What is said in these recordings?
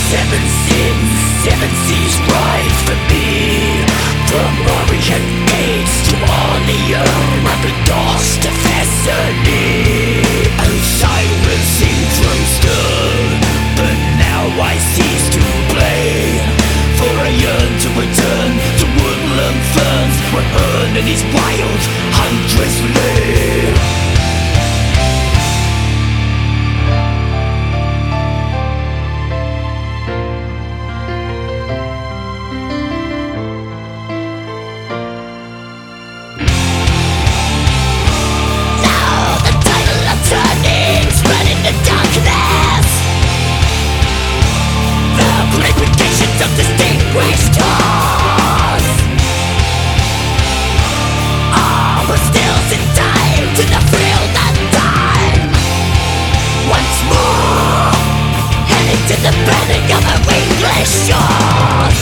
Seven sins, seven seas rise for me. From Orient gates to Orleans, rapid doors to Thessaly. Osiris syndrome stood, but now I cease to play. For I yearn to return to woodland ferns, where Urn and his wild huntress lay. Of distinguished cause, but still in time to the thrill and time. Once more, heading to the burning of our English shores.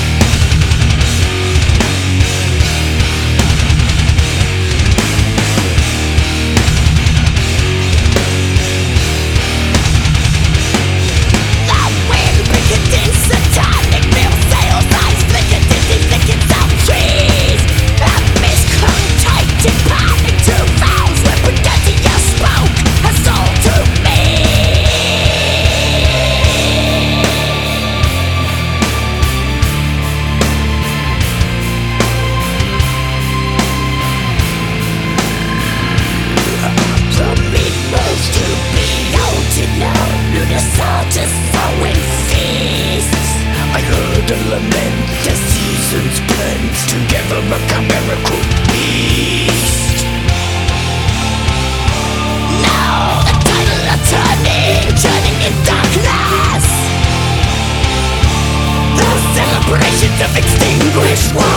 A lament, the seasons blend together, a chimerical beast. Now the title of turning in darkness. The celebrations of extinguished war.